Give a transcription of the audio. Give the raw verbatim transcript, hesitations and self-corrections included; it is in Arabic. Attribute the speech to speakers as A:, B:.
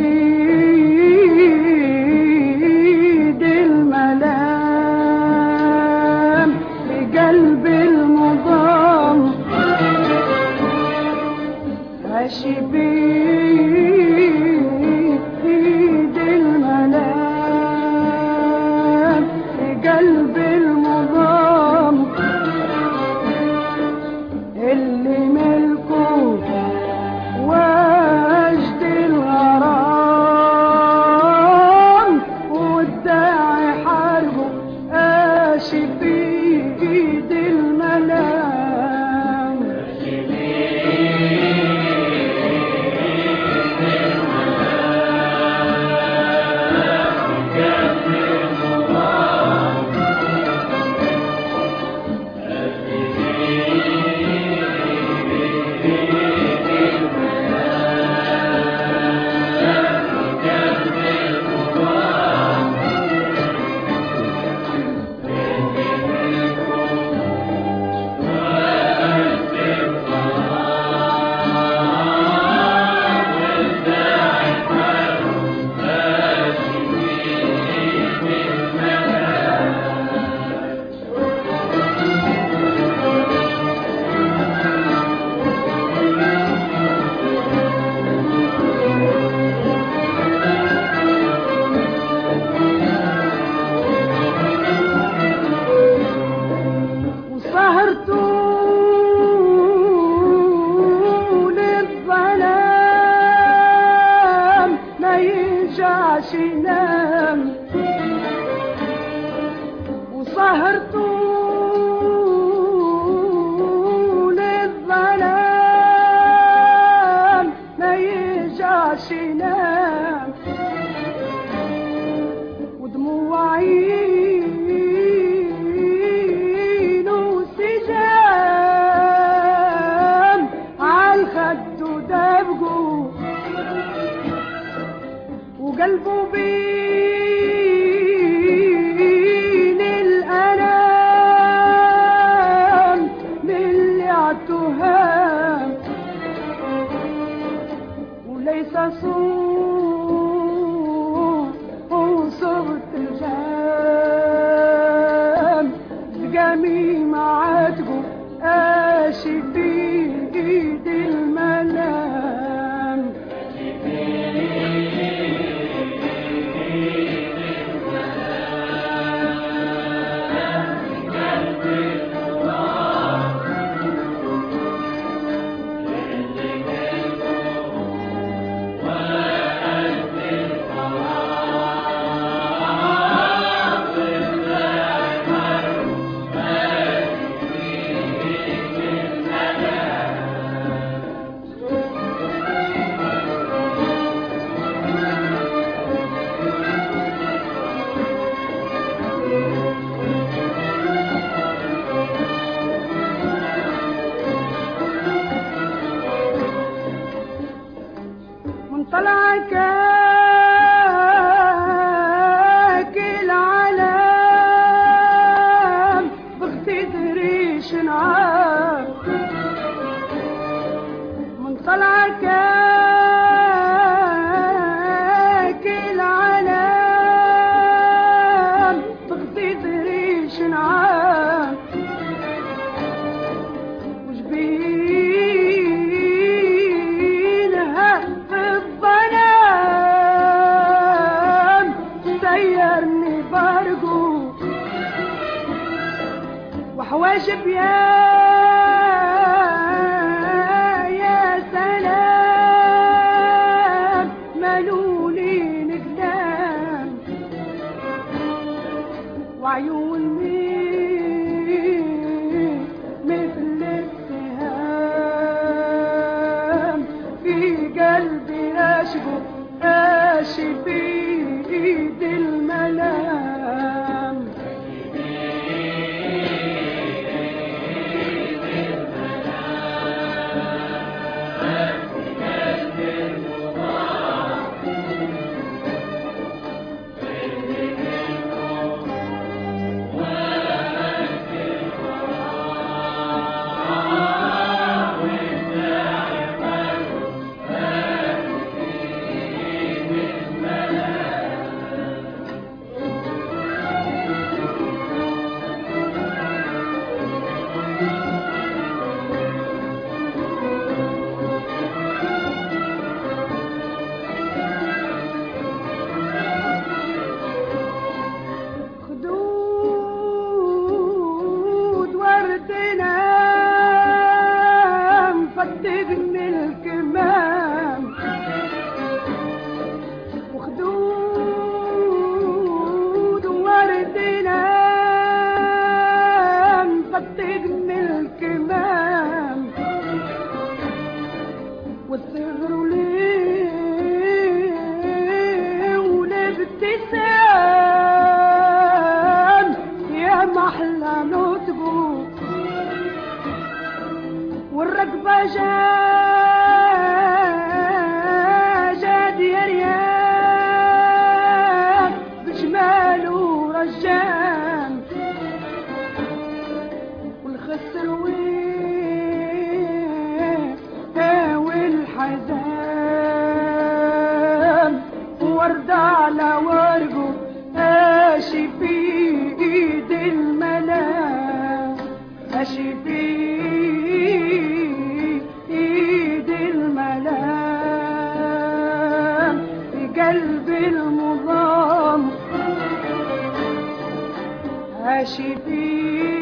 A: بيد الملام بقلب المضام ماشي بيد الملام بقلب المضام اللي ملكه وجد الغرام والداعي حربه ماشي بيد الملام وسهر طول الظلام ما يرجعش ينام ودموع عينه سجام عالخد ودبقه وقلبه بين الألام باللي عالتهام وليس صوت وصوت الجام بقامي معاتقه قاشي بيد الملام طلعك كل علام بغتت ريش نعام من طلعك كل علام بغتت ريش نعام وجبينها وحواجب يا يا سلام ملولين قدام وعيون مين مثل السهام في قلبي اشبه قاشي بيد الملام على ورقه ماشي في ايد المنام ماشي في ايد المنام في قلب المظلام ماشي في